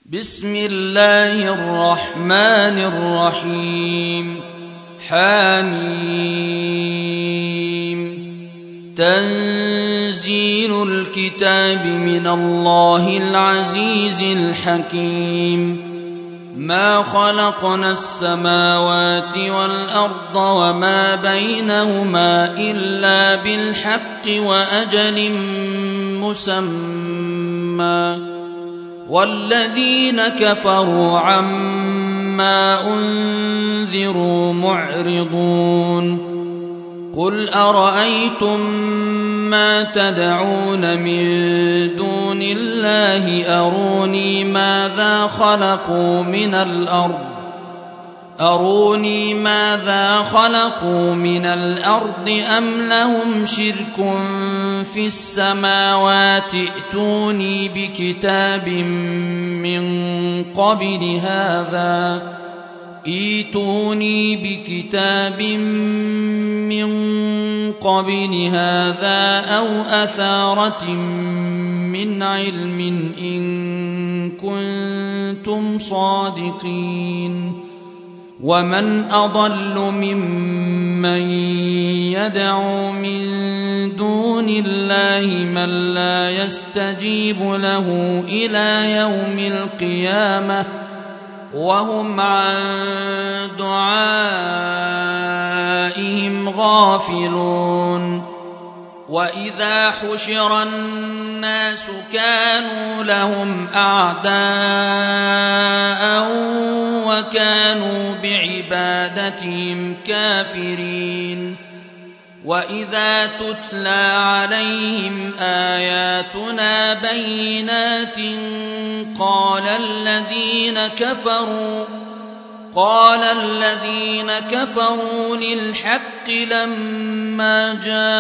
بسم الله الرحمن الرحيم. حميم. تنزيل الكتاب من الله العزيز الحكيم. ما خلقنا السماوات والأرض وما بينهما إلا بالحق وأجل مسمى، والذين كفروا عما أنذروا معرضون. قل أرأيتم ما تدعون من دون الله أروني ماذا خلقوا من الأرض أم لهم شرك في السماوات. ائتوني بكتاب من قبل هذا أو أثارة من علم إن كنتم صادقين. ومن أضل ممن يدعو من دون الله من لا يستجيب له إلى يوم القيامة وهم عن دعائهم غافلون. وإذا حشر الناس كانوا لهم أعداء وكانوا بعبادتهم كافرين. وإذا تتلى عليهم آياتنا بينات قال الذين كفروا للحق لما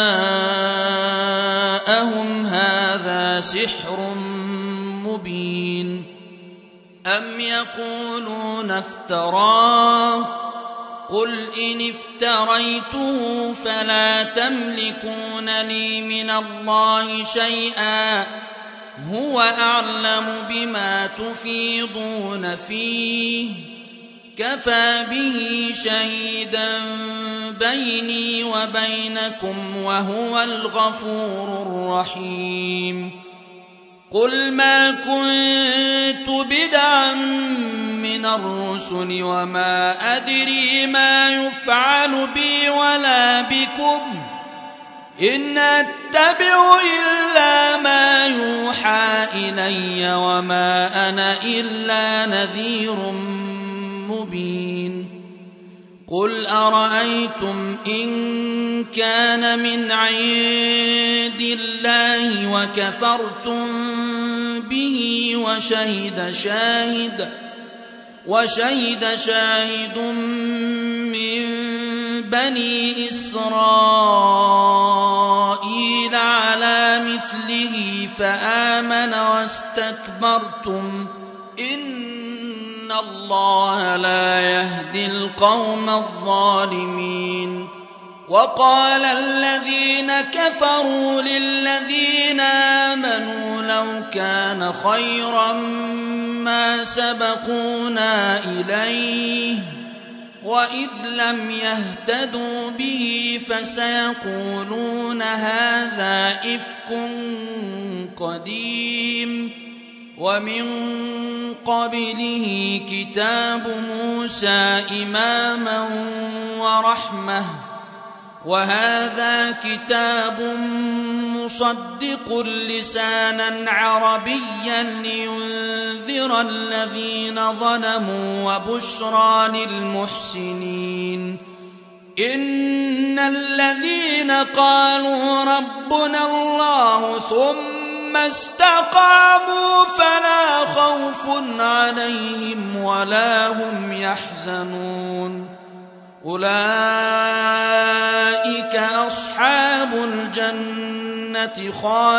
جاءهم هذا سحر مبين. أم يقولون افتراه قل إن افتريته فلا تملكون لي من الله شيئا هو أعلم بما تفيضون فيه كفى به شهيدا بيني وبينكم وهو الغفور الرحيم. قل ما كنت بدعا من الرسل وما أدري ما يفعل بي ولا بكم إن أتبع إلا ما يوحى إلي وما أنا إلا نذير مبين. قل أرأيتم إن كان من عند الله وكفرتم به وشهد شاهد من بني إسرائيل على مثله فآمن واستكبرتم إن الله لا يهدي القوم الظالمين. وقال الذين كفروا للذين آمنوا لو كان خيرا ما سبقونا إليه وإذ لم يهتدوا به فسيقولون هذا إفك قديم. ومن قبله كتاب موسى إماما ورحمة وهذا كتاب مصدق لسانا عربيا لينذر الذين ظلموا وبشرى للمحسنين. إن الذين قالوا ربنا الله ثم استقاموا فلا خوف عليهم ولا هم يحزنون. أولئك أصحاب الجنة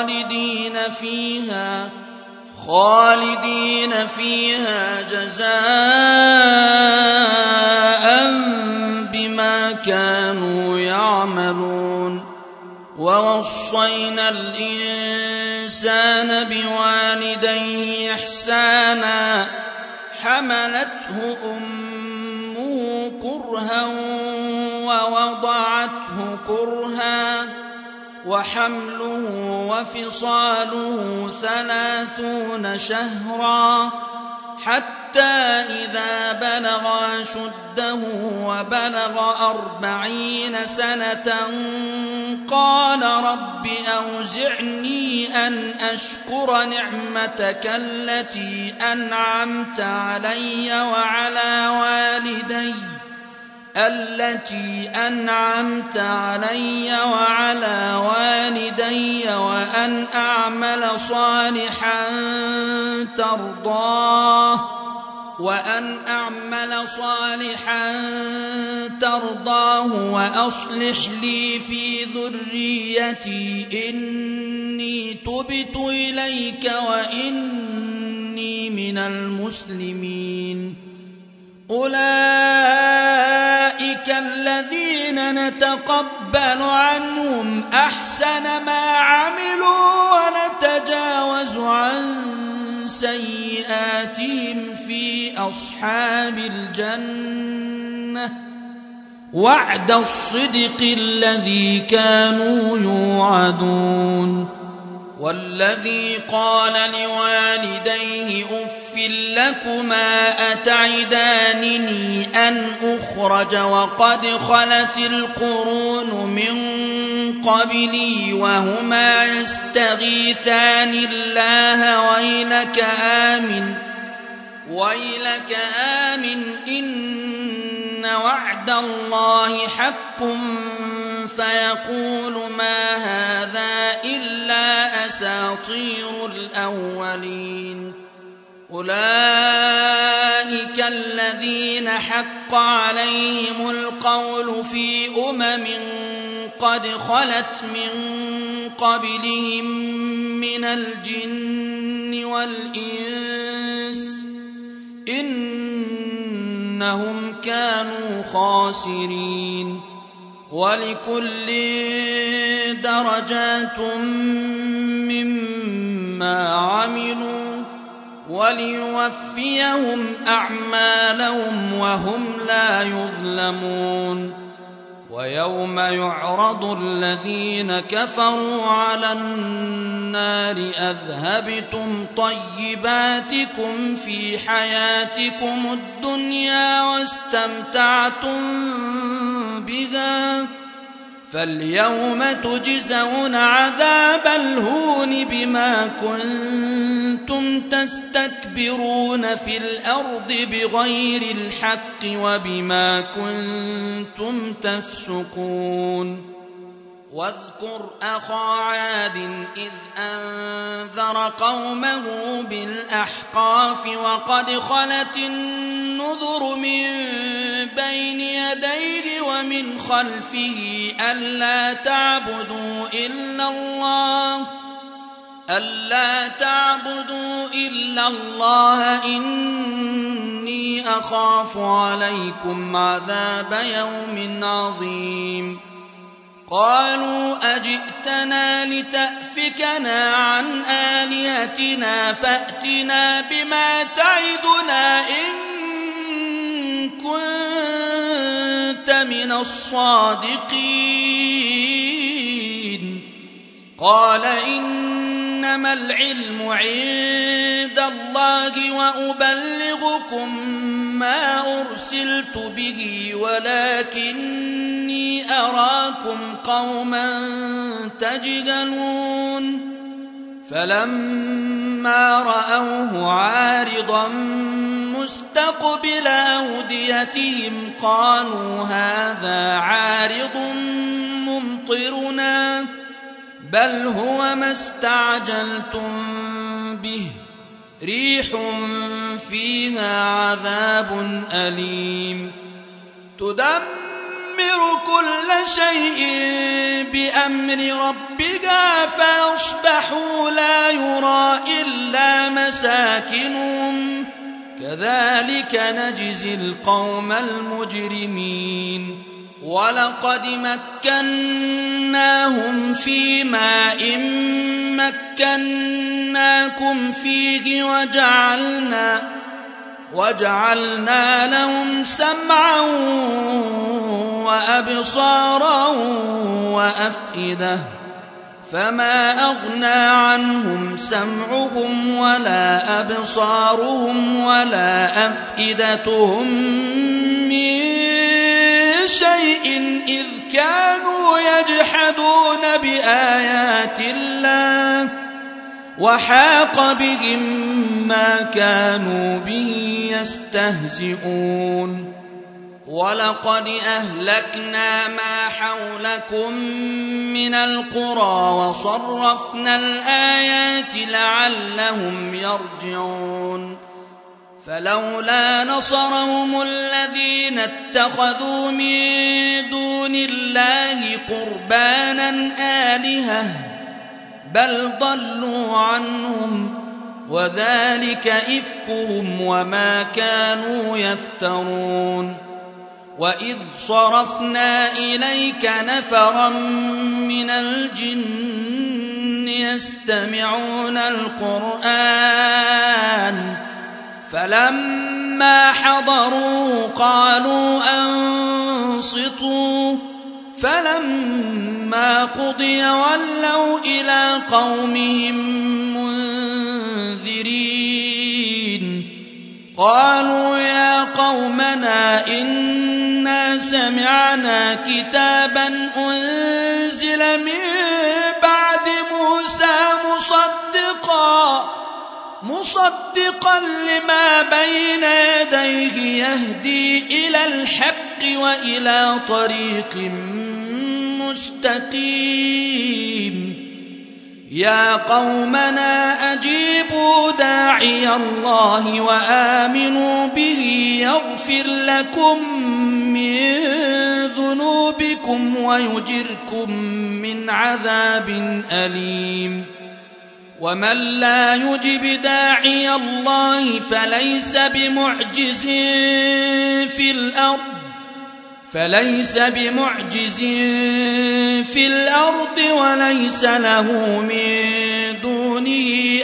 خالدين فيها جزاء بما كانوا يعملون. ووصينا الإنسان الإنسان بوالديه إحسانا حملته أمه كرها ووضعته كرها وحمله وفصاله 30 شهرا حتى إذا بلغ أشده وبلغ 40 سنة قال رب أوزعني أن أشكر نعمتك التي أنعمت علي وعلى والدي وأن أعمل صالحا ترضاه وأصلح لي في ذريتي إني تبت إليك وإني من المسلمين. أولئك الذين نتقبل عنهم أحسن ما عملوا ونتجاوز عن سيئاتهم في أصحاب الجنة وعد الصدق الذي كانوا يوعدون. والذي قال لوالديه أف لكما أتعدانني أن أخرج وقد خلت القرون من قبلي وهما يستغيثان الله ويلك آمن إن وعد الله حق فيقول ما هذا إلا أساطير الأولين. أولئك الذين حق عليهم القول في قد خلت من قبلهم من الجن والإنس إنهم كانوا خاسرين. ولكل درجات مما عملوا وليوفيهم أعمالهم وهم لا يظلمون. ويوم يعرض الذين كفروا على النار أذهبتم طيباتكم في حياتكم الدنيا واستمتعتم بها فاليوم تجزون عذاب الهون بما كنتم تستكبرون في الأرض بغير الحق وبما كنتم تفسقون. واذكر أخا عاد إذ أنذر قومه بالأحقاف وقد خلت النذر من بين يديه ومن خلفه ألا تعبدوا إلا الله إني أخاف عليكم عذاب يوم عظيم. قالوا أجئتنا لتأفكنا عن آلهتنا فأتنا بما تعدنا إن كنت من الصادقين. قال إنما العلم عند الله وأبلغكم ما أرسلت به ولكني أراكم قوما تجهلون. فلما رأوه عارضا مستقبل أوديتهم قالوا هذا عارض ممطرنا بل هو ما استعجلتم به ريح فيها عذاب أليم تدمر كل شيء بأمر ربها فأصبحوا لا يرى إلا مساكنهم كذلك نجزي القوم المجرمين. ولقد مكناهم في ماء مكناكم فيه وجعلنا لهم سمعا وأبصارا وأفئدة فما أغنى عنهم سمعهم ولا أبصارهم ولا أفئدتهم من شيء إذ كانوا يجحدون بآيات الله وحاق بهم ما كانوا به يستهزئون ولقد أهلكنا ما حولكم من القرى وصرفنا الآيات لعلهم يرجعون فلولا نصرهم الذين اتخذوا من دون الله قربانا آلهة بل ضلوا عنهم وذلك إفكهم وما كانوا يفترون وإذ صرفنا إليك نفرا من الجن يستمعون القرآن فلما حضروا قالوا أنصتوا فلما قضي ولوا إلى قومهم منذرين قالوا يا قومنا إنا سمعنا كتابا أنزل من بعد موسى مصدقا لما بين يديه يهدي إلى الحق وإلى طريق مستقيم يا قومنا أجيبوا داعي الله وآمنوا به يغفر لكم من ذنوبكم ويجركم من عذاب أليم ومن لا يجب داعي الله فليس بمعجز في الأرض وليس له من دونه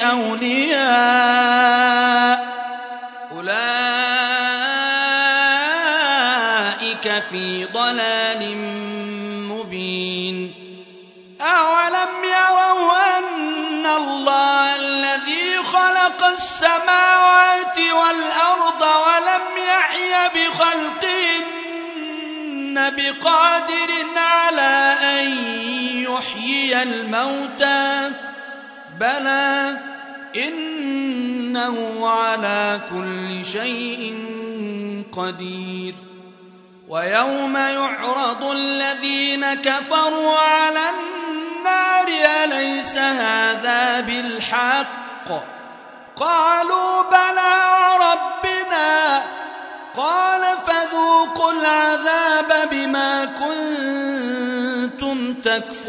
أولياء أولئك في ضلال مبين أولم يروا أن الله الذي خلق السماوات والأرض ولم يعي بخلقهن بقادر على أن يحيي الموتى بلى إنه على كل شيء قدير ويوم يعرض الذين كفروا على النار أليس هذا بالحق قالوا بلى ربنا قال فذوقوا العذاب بما كنتم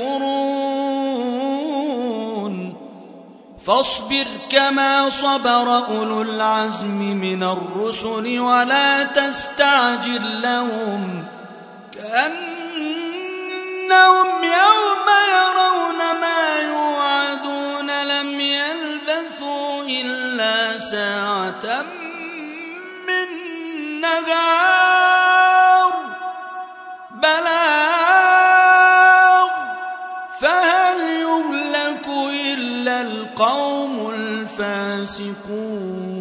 تكفرون فاصبر كما صبر أولو العزم من الرسل ولا تستعجل لهم كأنهم يوم يرون ما يوعدون لم يلبثوا إلا ساعة من نهار بلاغ فهل يهلك إلا القوم الفاسقون